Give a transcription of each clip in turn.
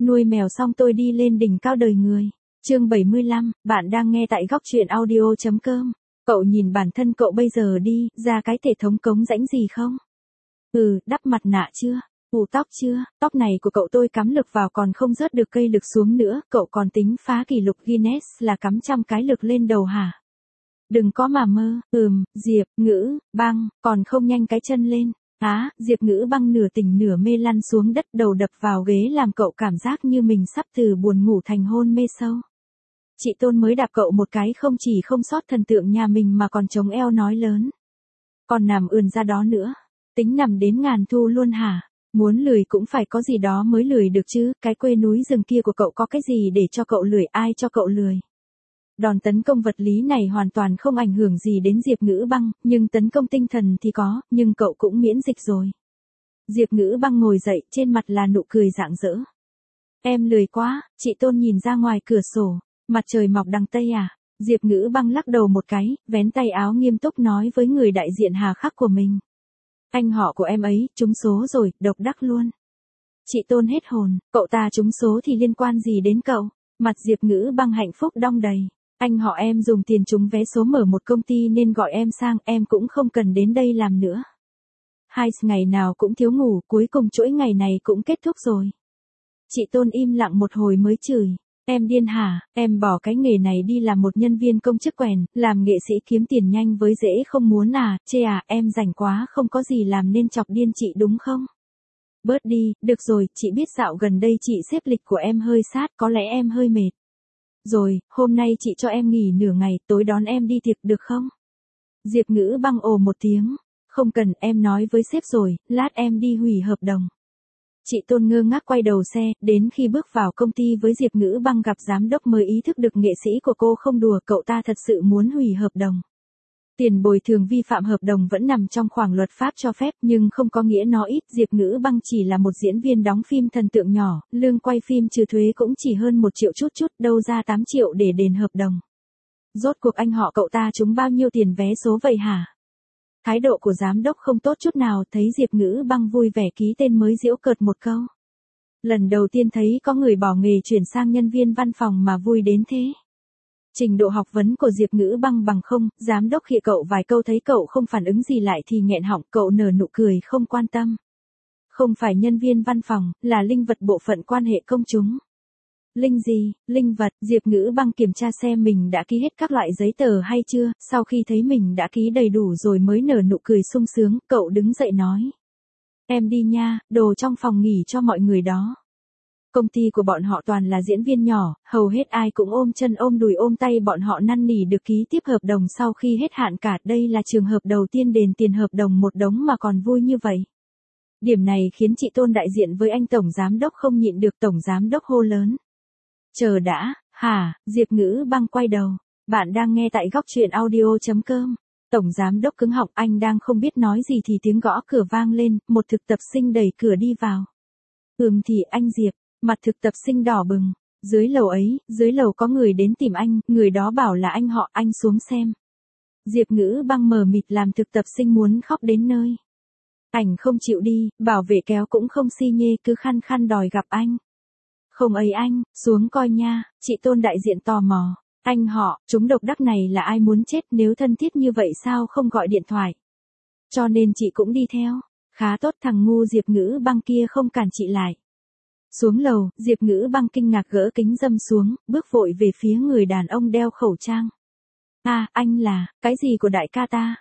Nuôi mèo xong tôi đi lên đỉnh cao đời người. Chương 75, bạn đang nghe tại góc truyện audio.com. Cậu nhìn bản thân cậu bây giờ đi, ra cái thể thống cống rãnh gì không? Đắp mặt nạ chưa? Ủ tóc chưa? Tóc này của cậu tôi cắm lực vào còn không rớt được cây lực xuống nữa, cậu còn tính phá kỷ lục Guinness là cắm trăm cái lực lên đầu hả? Đừng có mà mơ. Diệp Ngữ Băng, còn không nhanh cái chân lên. Diệp Ngữ Băng nửa tỉnh nửa mê lăn xuống đất, đầu đập vào ghế làm cậu cảm giác như mình sắp từ buồn ngủ thành hôn mê sâu. Chị Tôn mới đạp cậu một cái không chỉ không sót thần tượng nhà mình mà còn chống eo nói lớn. Còn nằm ườn ra đó nữa. Tính nằm đến ngàn thu luôn hả? Muốn lười cũng phải có gì đó mới lười được chứ, cái quê núi rừng kia của cậu có cái gì để cho cậu lười, ai cho cậu lười. Đòn tấn công vật lý này hoàn toàn không ảnh hưởng gì đến Diệp Ngữ Băng, nhưng tấn công tinh thần thì có, nhưng cậu cũng miễn dịch rồi. Diệp Ngữ Băng ngồi dậy, trên mặt là nụ cười rạng rỡ. Em lười quá, chị Tôn nhìn ra ngoài cửa sổ, mặt trời mọc đằng Tây à? Diệp Ngữ Băng lắc đầu một cái, vén tay áo nghiêm túc nói với người đại diện hà khắc của mình. Anh họ của em ấy, trúng số rồi, độc đắc luôn. Chị Tôn hết hồn, cậu ta trúng số thì liên quan gì đến cậu? Mặt Diệp Ngữ Băng hạnh phúc đong đầy. Anh họ em dùng tiền trúng vé số mở một công ty nên gọi em sang, em cũng không cần đến đây làm nữa. Ngày nào cũng thiếu ngủ, cuối cùng chuỗi ngày này cũng kết thúc rồi. Chị Tôn im lặng một hồi mới chửi. Em điên hả, em bỏ cái nghề này đi làm một nhân viên công chức quèn, làm nghệ sĩ kiếm tiền nhanh với dễ không muốn à, chê à, em rảnh quá không có gì làm nên chọc điên chị đúng không? Bớt đi, được rồi, chị biết dạo gần đây chị xếp lịch của em hơi sát, có lẽ em hơi mệt. Rồi, hôm nay chị cho em nghỉ nửa ngày, tối đón em đi tiệc được không? Diệp Ngữ Băng ồ một tiếng. Không cần, em nói với sếp rồi, lát em đi hủy hợp đồng. Chị Tôn ngơ ngác quay đầu xe, đến khi bước vào công ty với Diệp Ngữ Băng gặp giám đốc mới ý thức được nghệ sĩ của cô không đùa, cậu ta thật sự muốn hủy hợp đồng. Tiền bồi thường vi phạm hợp đồng vẫn nằm trong khoảng luật pháp cho phép nhưng không có nghĩa nó ít. Diệp Ngữ Băng chỉ là một diễn viên đóng phim thần tượng nhỏ, lương quay phim trừ thuế cũng chỉ hơn 1 triệu chút, đâu ra 8 triệu để đền hợp đồng. Rốt cuộc anh họ cậu ta trúng bao nhiêu tiền vé số vậy hả? Thái độ của giám đốc không tốt chút nào, thấy Diệp Ngữ Băng vui vẻ ký tên mới giễu cợt một câu. Lần đầu tiên thấy có người bỏ nghề chuyển sang nhân viên văn phòng mà vui đến thế. Trình độ học vấn của Diệp Ngữ Băng bằng không, giám đốc khịa cậu vài câu thấy cậu không phản ứng gì lại thì nghẹn họng, cậu nở nụ cười không quan tâm. Không phải nhân viên văn phòng, là linh vật bộ phận quan hệ công chúng. Linh gì, linh vật, Diệp Ngữ Băng kiểm tra xem mình đã ký hết các loại giấy tờ hay chưa, sau khi thấy mình đã ký đầy đủ rồi mới nở nụ cười sung sướng, cậu đứng dậy nói. Em đi nha, đồ trong phòng nghỉ cho mọi người đó. Công ty của bọn họ toàn là diễn viên nhỏ, hầu hết ai cũng ôm chân ôm đùi ôm tay bọn họ năn nỉ được ký tiếp hợp đồng sau khi hết hạn cả. Đây là trường hợp đầu tiên đền tiền hợp đồng một đống mà còn vui như vậy. Điểm này khiến chị Tôn đại diện với anh tổng giám đốc không nhịn được, tổng giám đốc hô lớn. Chờ đã, hả? Diệp Ngữ Băng quay đầu. Bạn đang nghe tại góc truyện audio.com. Tổng giám đốc cứng họng, anh đang không biết nói gì thì tiếng gõ cửa vang lên, một thực tập sinh đẩy cửa đi vào. Thì anh Diệp, mặt thực tập sinh đỏ bừng. Dưới lầu có người đến tìm anh, người đó bảo là anh họ, anh xuống xem. Diệp Ngữ Băng mờ mịt làm thực tập sinh muốn khóc đến nơi. Ảnh không chịu đi, bảo vệ kéo cũng không xi nhê, cứ khăng khăng đòi gặp anh. Không ấy anh, xuống coi nha, chị Tôn đại diện tò mò. Anh họ, chúng độc đắc này là ai muốn chết, nếu thân thiết như vậy sao không gọi điện thoại. Cho nên chị cũng đi theo. Khá tốt, thằng ngu Diệp Ngữ Băng kia không cản chị lại. Xuống lầu, Diệp Ngữ Băng kinh ngạc gỡ kính râm xuống, bước vội về phía người đàn ông đeo khẩu trang. Anh là, cái gì của đại ca ta?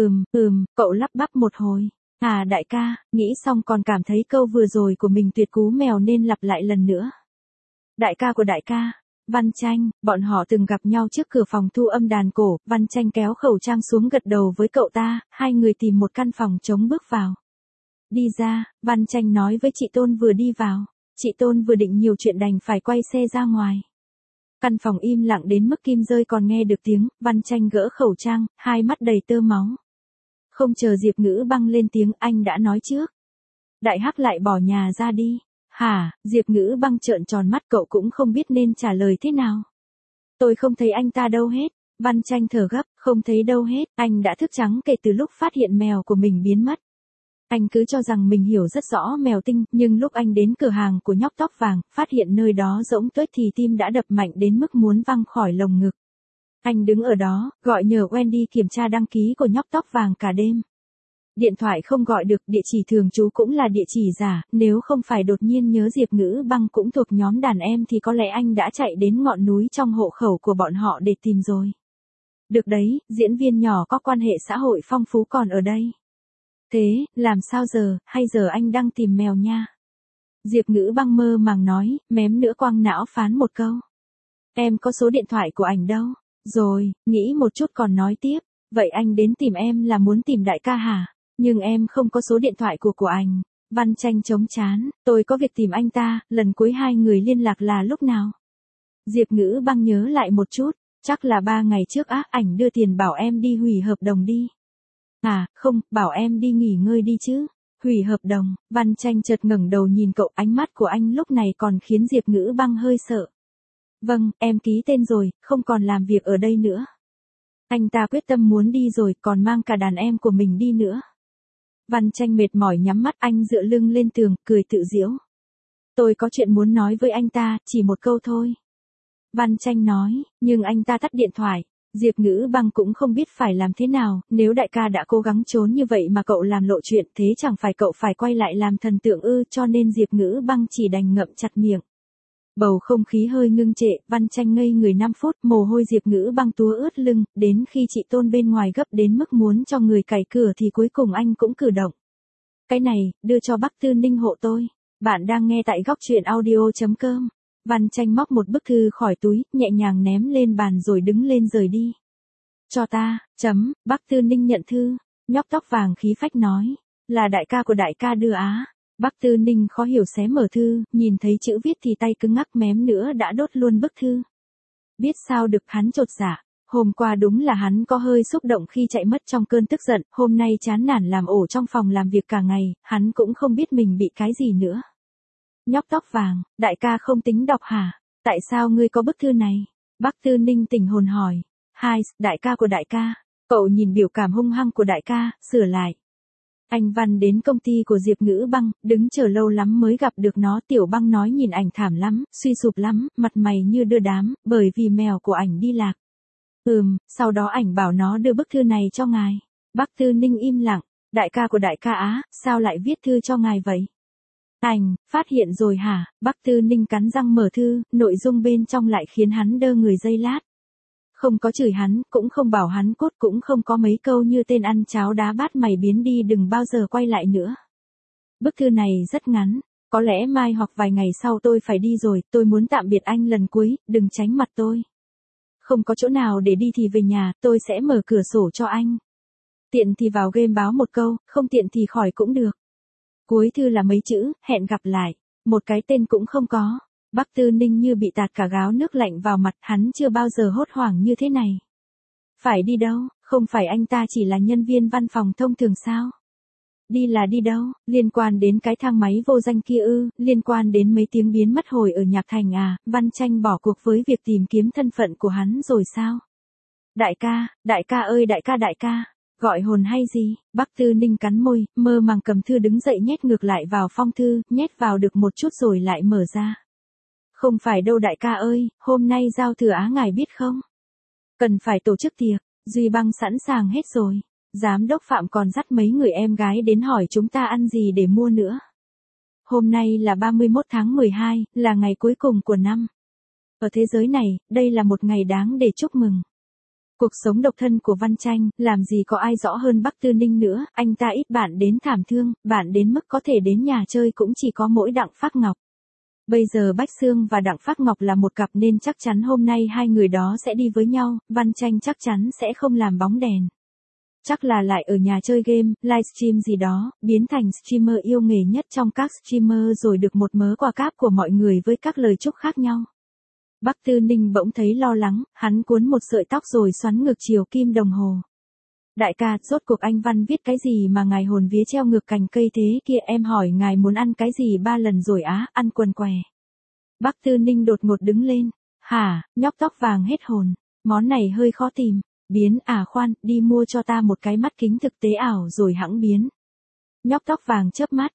Cậu lắp bắp một hồi. Đại ca, nghĩ xong còn cảm thấy câu vừa rồi của mình tuyệt cú mèo nên lặp lại lần nữa. Đại ca của đại ca, Văn Tranh, bọn họ từng gặp nhau trước cửa phòng thu âm đàn cổ, Văn Tranh kéo khẩu trang xuống gật đầu với cậu ta, hai người tìm một căn phòng trống bước vào. Đi ra, Văn Tranh nói với chị Tôn vừa đi vào. Chị Tôn vừa định nhiều chuyện đành phải quay xe ra ngoài. Căn phòng im lặng đến mức kim rơi còn nghe được tiếng, Văn Tranh gỡ khẩu trang, hai mắt đầy tơ máu. Không chờ Diệp Ngữ Băng lên tiếng, anh đã nói trước. Đại Hắc lại bỏ nhà ra đi. Hả? Diệp Ngữ Băng trợn tròn mắt, cậu cũng không biết nên trả lời thế nào. Tôi không thấy anh ta đâu hết. Văn Tranh thở gấp, không thấy đâu hết, anh đã thức trắng kể từ lúc phát hiện mèo của mình biến mất. Anh cứ cho rằng mình hiểu rất rõ mèo tinh, nhưng lúc anh đến cửa hàng của nhóc tóc vàng, phát hiện nơi đó rỗng tuếch thì tim đã đập mạnh đến mức muốn văng khỏi lồng ngực. Anh đứng ở đó, gọi nhờ Wendy kiểm tra đăng ký của nhóc tóc vàng cả đêm. Điện thoại không gọi được, địa chỉ thường trú cũng là địa chỉ giả, nếu không phải đột nhiên nhớ Diệp Ngữ Băng cũng thuộc nhóm đàn em thì có lẽ anh đã chạy đến ngọn núi trong hộ khẩu của bọn họ để tìm rồi. Được đấy, diễn viên nhỏ có quan hệ xã hội phong phú còn ở đây. Thế, làm sao giờ, hay giờ anh đang tìm mèo nha? Diệp Ngữ Băng mơ màng nói, mém nữa quăng não phán một câu. Em có số điện thoại của ảnh đâu? Rồi, nghĩ một chút còn nói tiếp, vậy anh đến tìm em là muốn tìm đại ca hả? Nhưng em không có số điện thoại của ảnh. Văn Tranh chống chán, tôi có việc tìm anh ta, lần cuối hai người liên lạc là lúc nào? Diệp Ngữ Băng nhớ lại một chút, chắc là 3 ngày trước á, ảnh đưa tiền bảo em đi hủy hợp đồng đi. À, không, bảo em đi nghỉ ngơi đi chứ. Hủy hợp đồng, Văn Tranh chợt ngẩng đầu nhìn cậu, ánh mắt của anh lúc này còn khiến Diệp Ngữ Băng hơi sợ. Vâng, em ký tên rồi, không còn làm việc ở đây nữa. Anh ta quyết tâm muốn đi rồi, còn mang cả đàn em của mình đi nữa. Văn Tranh mệt mỏi nhắm mắt, anh dựa lưng lên tường, cười tự giễu. Tôi có chuyện muốn nói với anh ta, chỉ một câu thôi. Văn Tranh nói, nhưng anh ta tắt điện thoại. Diệp Ngữ Băng cũng không biết phải làm thế nào, nếu đại ca đã cố gắng trốn như vậy mà cậu làm lộ chuyện, thế chẳng phải cậu phải quay lại làm thần tượng ư, cho nên Diệp Ngữ Băng chỉ đành ngậm chặt miệng. Bầu không khí hơi ngưng trệ, Văn Tranh ngây người 5 phút, mồ hôi Diệp Ngữ Băng túa ướt lưng, đến khi chị Tôn bên ngoài gấp đến mức muốn cho người cày cửa thì cuối cùng anh cũng cử động. Cái này, đưa cho bác Tư Ninh hộ tôi. Bạn đang nghe tại góc truyện audio.com. Văn Tranh móc một bức thư khỏi túi, nhẹ nhàng ném lên bàn rồi đứng lên rời đi. Cho ta, bác Tư Ninh nhận thư. Nhóc tóc vàng khí phách nói. Là đại ca của đại ca đưa á. Bác Tư Ninh khó hiểu xé mở thư, nhìn thấy chữ viết thì tay cứng ngắc, mém nữa đã đốt luôn bức thư. Biết sao được, hắn chột dạ. Hôm qua đúng là hắn có hơi xúc động khi chạy mất trong cơn tức giận, hôm nay chán nản làm ổ trong phòng làm việc cả ngày, hắn cũng không biết mình bị cái gì nữa. Nhóc tóc vàng, đại ca không tính đọc hả? Tại sao ngươi có bức thư này? Bác Tư Ninh tỉnh hồn hỏi. Hai, đại ca của đại ca. Cậu nhìn biểu cảm hung hăng của đại ca, sửa lại. Anh Văn đến công ty của Diệp Ngữ Băng, đứng chờ lâu lắm mới gặp được nó. Tiểu Băng nói nhìn ảnh thảm lắm, suy sụp lắm, mặt mày như đưa đám, bởi vì mèo của ảnh đi lạc. Sau đó ảnh bảo nó đưa bức thư này cho ngài. Bác Tư Ninh im lặng, đại ca của đại ca á, sao lại viết thư cho ngài vậy? Ảnh, phát hiện rồi hả? Bác Tư Ninh cắn răng mở thư, nội dung bên trong lại khiến hắn đơ người giây lát. Không có chửi hắn, cũng không bảo hắn cút, cũng không có mấy câu như tên ăn cháo đá bát mày biến đi đừng bao giờ quay lại nữa. Bức thư này rất ngắn, có lẽ mai hoặc vài ngày sau tôi phải đi rồi, tôi muốn tạm biệt anh lần cuối, đừng tránh mặt tôi. Không có chỗ nào để đi thì về nhà, tôi sẽ mở cửa sổ cho anh. Tiện thì vào game báo một câu, không tiện thì khỏi cũng được. Cuối thư là mấy chữ, hẹn gặp lại, một cái tên cũng không có. Bác Tư Ninh như bị tạt cả gáo nước lạnh vào mặt, hắn chưa bao giờ hốt hoảng như thế này. Phải đi đâu, không phải anh ta chỉ là nhân viên văn phòng thông thường sao? Đi là đi đâu, liên quan đến cái thang máy vô danh kia ư, liên quan đến mấy tiếng biến mất hồi ở Nhạc Thành à, Văn Tranh bỏ cuộc với việc tìm kiếm thân phận của hắn rồi sao? Đại ca ơi đại ca. Gọi hồn hay gì? Bác Tư Ninh cắn môi, mơ màng cầm thư đứng dậy nhét ngược lại vào phong thư, nhét vào được một chút rồi lại mở ra. Không phải đâu đại ca ơi, hôm nay giao thừa á ngài biết không? Cần phải tổ chức tiệc, Duy Băng sẵn sàng hết rồi. Giám đốc Phạm còn dắt mấy người em gái đến hỏi chúng ta ăn gì để mua nữa. Hôm nay là 31 tháng 12, là ngày cuối cùng của năm. Ở thế giới này, đây là một ngày đáng để chúc mừng. Cuộc sống độc thân của Văn Tranh, làm gì có ai rõ hơn Bác Tư Ninh nữa, anh ta ít bạn đến thảm thương, bạn đến mức có thể đến nhà chơi cũng chỉ có mỗi Đặng Phác Ngọc. Bây giờ Bách Xương và Đặng Phác Ngọc là một cặp nên chắc chắn hôm nay hai người đó sẽ đi với nhau, Văn Tranh chắc chắn sẽ không làm bóng đèn. Chắc là lại ở nhà chơi game, livestream gì đó, biến thành streamer yêu nghề nhất trong các streamer rồi được một mớ quà cáp của mọi người với các lời chúc khác nhau. Bác Tư Ninh bỗng thấy lo lắng, hắn cuốn một sợi tóc rồi xoắn ngược chiều kim đồng hồ. Đại ca, rốt cuộc anh Văn viết cái gì mà ngài hồn vía treo ngược cành cây thế kia, em hỏi ngài muốn ăn cái gì 3 lần rồi á, ăn quần què. Bác Tư Ninh đột ngột đứng lên. Hả, nhóc tóc vàng hết hồn, món này hơi khó tìm. Biến à khoan, đi mua cho ta một cái mắt kính thực tế ảo rồi hẵng biến. Nhóc tóc vàng chớp mắt,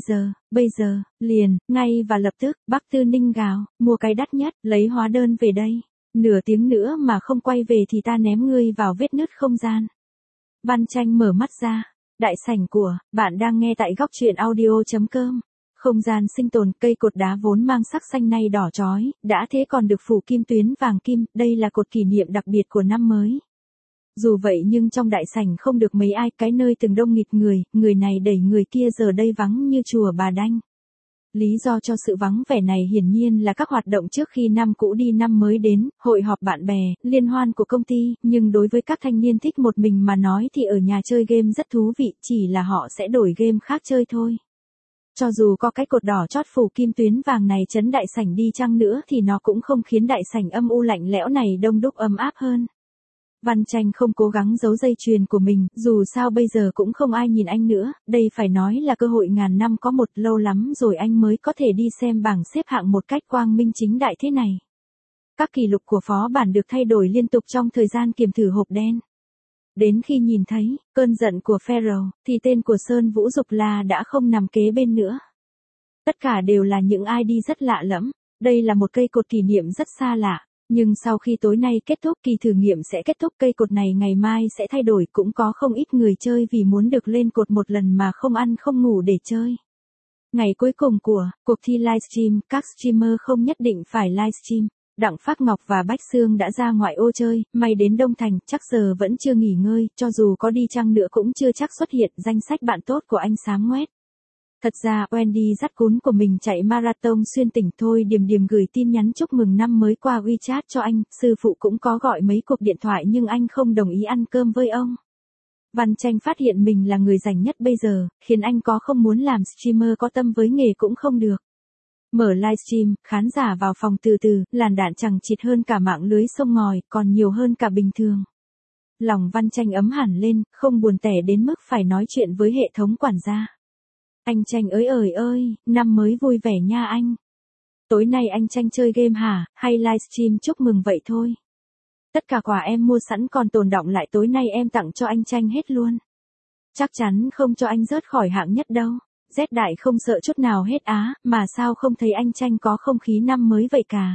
bây giờ, liền, ngay và lập tức, Bắc Tư Ninh gào, mua cái đắt nhất, lấy hóa đơn về đây. Nửa tiếng nữa mà không quay về thì ta ném ngươi vào vết nứt không gian. Văn Tranh mở mắt ra. Đại sảnh của, bạn đang nghe tại góc truyện audio.com. Không gian sinh tồn, cây cột đá vốn mang sắc xanh nay đỏ chói, đã thế còn được phủ kim tuyến vàng kim, đây là cột kỷ niệm đặc biệt của năm mới. Dù vậy nhưng trong đại sảnh không được mấy ai, cái nơi từng đông nghịt người này đẩy người kia giờ đây vắng như chùa Bà Đanh. Lý do cho sự vắng vẻ này hiển nhiên là các hoạt động trước khi năm cũ đi năm mới đến, hội họp bạn bè, liên hoan của công ty, nhưng đối với các thanh niên thích một mình mà nói thì ở nhà chơi game rất thú vị, chỉ là họ sẽ đổi game khác chơi thôi. Cho dù có cái cột đỏ chót phủ kim tuyến vàng này trấn đại sảnh đi chăng nữa thì nó cũng không khiến đại sảnh âm u lạnh lẽo này đông đúc ấm áp hơn. Văn Tranh không cố gắng giấu dây chuyền của mình, dù sao bây giờ cũng không ai nhìn anh nữa, đây phải nói là cơ hội ngàn năm có một, lâu lắm rồi anh mới có thể đi xem bảng xếp hạng một cách quang minh chính đại thế này. Các kỷ lục của phó bản được thay đổi liên tục trong thời gian kiểm thử hộp đen. Đến khi nhìn thấy cơn giận của Pharaoh, thì tên của Sơn Vũ Dục La đã không nằm kế bên nữa. Tất cả đều là những ID rất lạ lẫm, đây là một cây cột kỷ niệm rất xa lạ. Nhưng sau khi tối nay kết thúc kỳ thử nghiệm sẽ kết thúc, cây cột này ngày mai sẽ thay đổi, cũng có không ít người chơi vì muốn được lên cột một lần mà không ăn không ngủ để chơi. Ngày cuối cùng của cuộc thi livestream, các streamer không nhất định phải livestream. Đặng Phác Ngọc và Bách Xương đã ra ngoại ô chơi, may đến Đông Thành, chắc giờ vẫn chưa nghỉ ngơi, cho dù có đi chăng nữa cũng chưa chắc xuất hiện danh sách bạn tốt của anh Sám Ngoét. Thật ra Wendy dắt cún của mình chạy marathon xuyên tỉnh thôi, Điềm gửi tin nhắn chúc mừng năm mới qua WeChat cho anh, sư phụ cũng có gọi mấy cuộc điện thoại nhưng anh không đồng ý ăn cơm với ông. Văn Tranh phát hiện mình là người rảnh nhất bây giờ, khiến anh có không muốn làm streamer có tâm với nghề cũng không được. Mở livestream, khán giả vào phòng từ từ, làn đạn chẳng chịt hơn cả mạng lưới sông ngòi, còn nhiều hơn cả bình thường. Lòng Văn Tranh ấm hẳn lên, không buồn tẻ đến mức phải nói chuyện với hệ thống quản gia. Anh Tranh ơi, năm mới vui vẻ nha anh. Tối nay anh Tranh chơi game hả, hay livestream chúc mừng vậy thôi? Tất cả quà em mua sẵn còn tồn đọng lại tối nay em tặng cho anh Tranh hết luôn. Chắc chắn không cho anh rớt khỏi hạng nhất đâu. Rét đại không sợ chút nào hết á, mà sao không thấy anh Tranh có không khí năm mới vậy cả.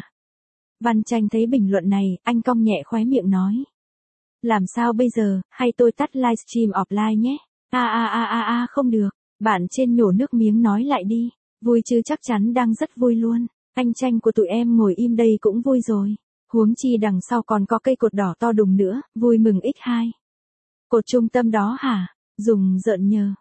Văn Tranh thấy bình luận này, anh cong nhẹ khóe miệng nói. Làm sao bây giờ, hay tôi tắt livestream offline nhé? Không được. Bạn trên nhổ nước miếng nói lại đi. Vui chứ, chắc chắn đang rất vui luôn. Anh Tranh của tụi em ngồi im đây cũng vui rồi. Huống chi đằng sau còn có cây cột đỏ to đùng nữa, vui mừng x2. Cột trung tâm đó hả? Dùng giận nhờ,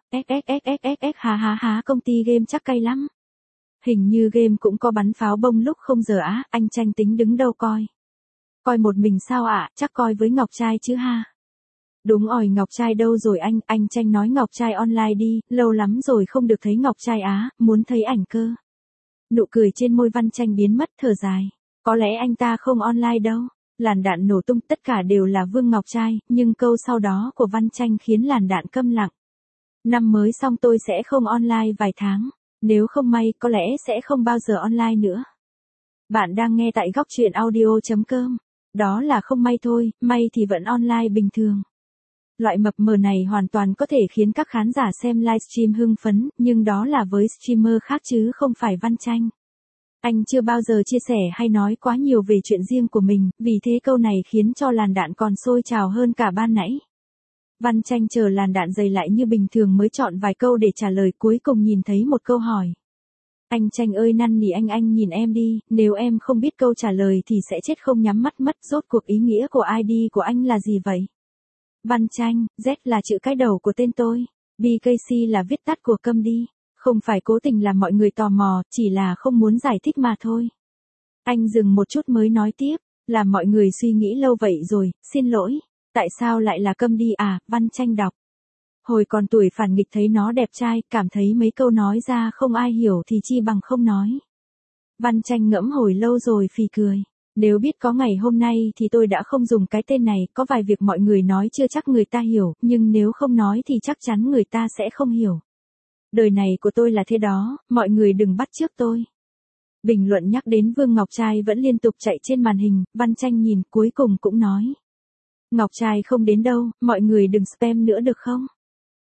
há, công ty game chắc cay lắm. Hình như game cũng có bắn pháo bông lúc không giờ á, anh Tranh tính đứng đâu coi. Coi một mình sao ạ, chắc coi với Ngọc Trai chứ ha. Đúng rồi, Ngọc Trai đâu rồi anh Tranh nói Ngọc Trai online đi, lâu lắm rồi không được thấy Ngọc Trai á, muốn thấy ảnh cơ. Nụ cười trên môi Văn Tranh biến mất, thở dài. Có lẽ anh ta không online đâu. Làn đạn nổ tung, tất cả đều là Vương Ngọc Trai, nhưng câu sau đó của Văn Tranh khiến làn đạn câm lặng. Năm mới xong tôi sẽ không online vài tháng, nếu không may có lẽ sẽ không bao giờ online nữa. Bạn đang nghe tại góc truyện audio.com. Đó là không may thôi, may thì vẫn online bình thường. Loại mập mờ này hoàn toàn có thể khiến các khán giả xem livestream hưng phấn, nhưng đó là với streamer khác chứ không phải Văn Tranh. Anh chưa bao giờ chia sẻ hay nói quá nhiều về chuyện riêng của mình, vì thế câu này khiến cho làn đạn còn sôi trào hơn cả ban nãy. Văn Tranh chờ làn đạn dày lại như bình thường mới chọn vài câu để trả lời, cuối cùng nhìn thấy một câu hỏi. Anh Tranh ơi, năn nỉ anh nhìn em đi, nếu em không biết câu trả lời thì sẽ chết không nhắm mắt mất. Rốt cuộc ý nghĩa của ID của anh là gì vậy? Văn Tranh, Z là chữ cái đầu của tên tôi, BKC là viết tắt của câm đi. Không phải cố tình làm mọi người tò mò, chỉ là không muốn giải thích mà thôi. Anh dừng một chút mới nói tiếp, làm mọi người suy nghĩ lâu vậy rồi, xin lỗi. Tại sao lại là câm đi à? Văn Tranh đọc. Hồi còn tuổi phản nghịch thấy nó đẹp trai, cảm thấy mấy câu nói ra không ai hiểu thì chi bằng không nói. Văn Tranh ngẫm hồi lâu rồi phì cười. Nếu biết có ngày hôm nay thì tôi đã không dùng cái tên này, có vài việc mọi người nói chưa chắc người ta hiểu, nhưng nếu không nói thì chắc chắn người ta sẽ không hiểu. Đời này của tôi là thế đó, mọi người đừng bắt chước tôi. Bình luận nhắc đến Vương Ngọc Trai vẫn liên tục chạy trên màn hình, Văn Tranh nhìn cuối cùng cũng nói. Ngọc Trai không đến đâu, mọi người đừng spam nữa được không?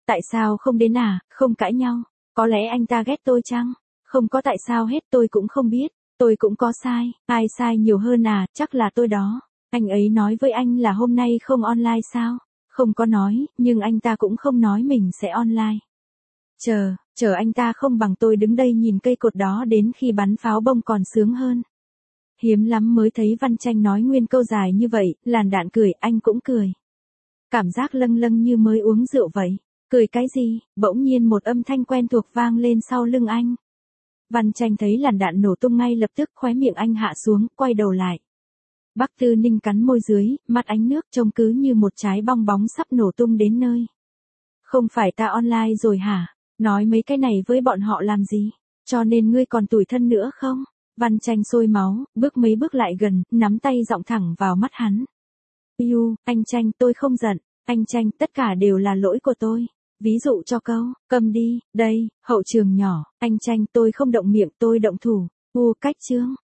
Tại sao không đến à, không cãi nhau. Có lẽ anh ta ghét tôi chăng? Không có tại sao hết tôi cũng không biết. Tôi cũng có sai, ai sai nhiều hơn à, chắc là tôi đó. Anh ấy nói với anh là hôm nay không online sao? Không có nói, nhưng anh ta cũng không nói mình sẽ online. Chờ anh ta không bằng tôi đứng đây nhìn cây cột đó đến khi bắn pháo bông còn sướng hơn. Hiếm lắm mới thấy Văn Tranh nói nguyên câu dài như vậy, Làn Đạn cười, anh cũng cười. Cảm giác lâng lâng như mới uống rượu vậy. Cười cái gì? Bỗng nhiên một âm thanh quen thuộc vang lên sau lưng anh. Văn Tranh thấy Làn Đạn nổ tung ngay lập tức, khóe miệng anh hạ xuống, quay đầu lại. Bắc Tư Ninh cắn môi dưới, mắt ánh nước trông cứ như một trái bong bóng sắp nổ tung đến nơi. Không phải ta online rồi hả? Nói mấy cái này với bọn họ làm gì? Cho nên ngươi còn tủi thân nữa không? Văn Tranh sôi máu, bước mấy bước lại gần, nắm tay giọng thẳng vào mắt hắn. Anh Tranh, tôi không giận. Anh Tranh, tất cả đều là lỗi của tôi. Ví dụ cho câu, cầm đi, đây, hậu trường nhỏ. Anh Tranh, tôi không động miệng, tôi động thủ. Cách chương.